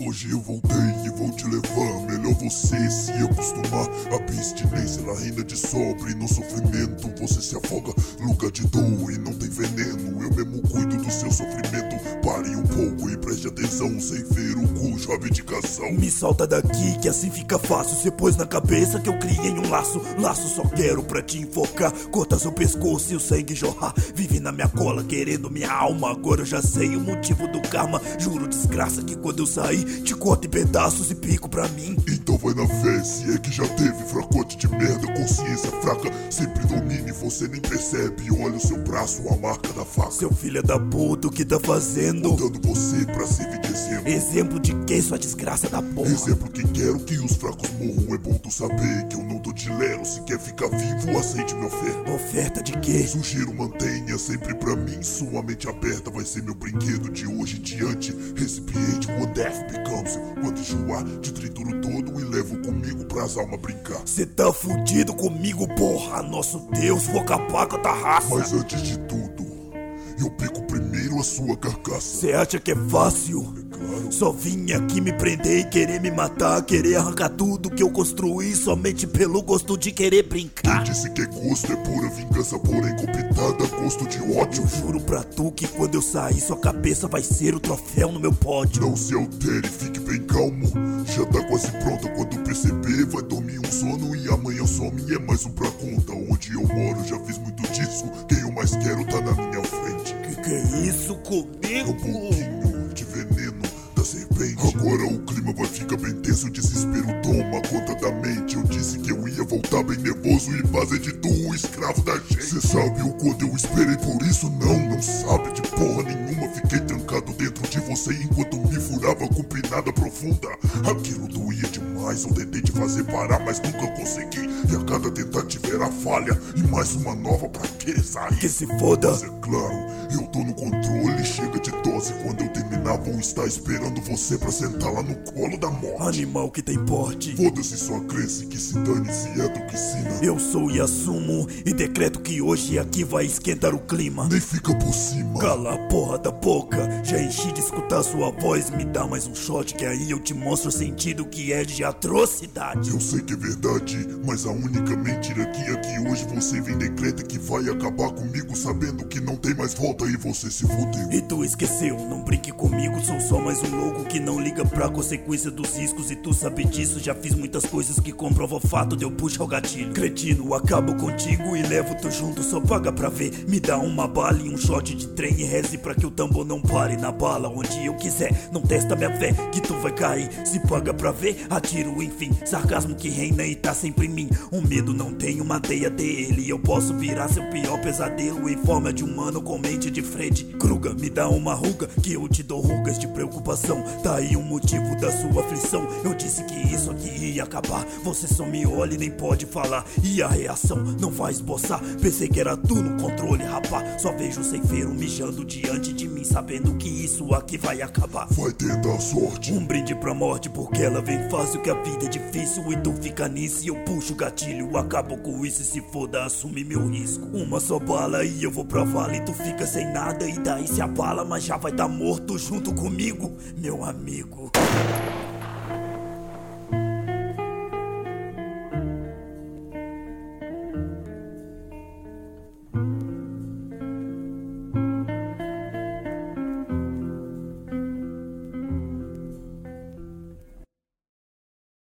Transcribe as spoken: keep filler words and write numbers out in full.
Hoje eu voltei e vou te levar. Melhor você se acostumar. A abstinência ela reina de sobra e no sofrimento você se afoga. Lugar de dor e não tem veneno. Eu mesmo cuido do seu sofrimento. Pare um pouco e preste atenção. Sem ver o cujo abdicação. Me solta daqui que assim fica fácil. Cê pôs na cabeça que eu criei um laço. Laço só quero pra te enfocar. Corta seu pescoço e o sangue jorrar. Vive na minha cola querendo minha alma. Agora eu já sei o motivo do karma. Juro desgraça que quando eu sair te corto em pedaços e pico pra mim. Então vai na fé, se é que já teve fracote de merda, consciência fraca. Sempre domine, você nem percebe. Olha o seu braço, a marca da faca. Seu filho da puta, o que tá fazendo? Botando você pra servir de exemplo. Exemplo de quem, sua desgraça da porra? Exemplo que quero que os fracos morram. É bom tu saber que eu não tô de lero. Se quer ficar vivo, aceite minha oferta. Oferta de quê? Sugiro, mantenha sempre pra mim. Sua mente aberta vai ser meu brinquedo de hoje em diante. Recipiente, what death becomes. Quando enjoar, te trituro todo e levo comigo pras almas brincar. Cê tá fudido comigo, porra. Nosso Deus, vou acabar com a tua raça. Mas antes de tudo, eu pico primeiro a sua carcaça. Cê acha que é fácil? É claro. Só vim aqui me prender e querer me matar. Querer arrancar tudo que eu construí somente pelo gosto de querer brincar. Quem disse que gosto é pura vingança, porém copitada, gosto de ódio. Eu juro pra tu que quando eu sair sua cabeça vai ser o troféu no meu pódio. Não se altere, fique bem calmo. Já tá quase pronta, quando perceber vai dormir um sono. E amanhã some e é mais um pra conta. Onde eu moro já fiz muito disso. Quem eu mais quero tá na minha frente. Que que é isso comigo? Um pouquinho de veneno da serpente. Agora o clima vai ficar bem tenso. O desespero toma conta da mente. Eu disse que eu ia voltar bem nervoso e fazer de tu um escravo da gente. Cê sabe o quanto eu esperei por isso? Não, não sabe de porra nenhuma. Fiquei trancado dentro de você enquanto me furava com pinada profunda. Aquilo doía demais, eu tentei te fazer parar, mas nunca consegui. E a cada tentativa era falha e mais uma nova pra querer sair. Que se foda. Mas é claro, eu tô no controle, chega de dose. Quando eu terminar vou estar esperando você pra sentar lá no colo da morte. Animal que tem porte. Foda-se sua crença, que se dane se é do que ensina. Eu sou e assumo e decreto que hoje aqui vai esquentar o clima. Nem fica por cima. Cala a porra da boca. Já enchi de escutar sua voz. Me dá mais um shot que aí eu te mostro o sentido que é de atrocidade. Eu sei que é verdade, mas a única mentira que é que hoje você vem decreta que vai acabar comigo, sabendo que não tem mais volta e você se fudeu. E tu esqueceu, não brinque comigo. Sou só mais um louco que não liga pra consequência dos riscos. E tu sabe disso, já fiz muitas coisas que comprovam o fato de eu puxar o gatilho. Cretino, acabo contigo e levo tu junto, só paga pra ver. Me dá uma bala e um shot de trem e reze pra que o tambor não pare na bala onde eu quiser. Não testa minha fé que tu vai cair. Se paga pra ver, atiro enfim. Sarcasmo que reina e tá sempre em mim. O medo não tem uma teia dele. Eu posso virar seu pior pesadelo em forma de humano com mente de Fred Krueger. Me dá uma ruga que eu te dou rugas de preocupação. Tá aí o motivo da sua aflição. Eu disse que isso aqui ia acabar. Você só me olha e nem pode falar. E a reação não vai esboçar. Pensei que era tu no controle, rapá. Só vejo o ceifeiro mijando diante de mim, sabendo que isso aqui vai acabar. Vai tentar a sorte. Um brinde pra morte, porque ela vem fácil. Que a vida é difícil e tu fica nisso. E eu puxo o gatilho, acabo com isso. E se foda, assume meu risco. Uma só bala e eu vou pra vala. E tu fica sem nada e daí se abala. Mas já vai tá morto junto comigo, meu amigo.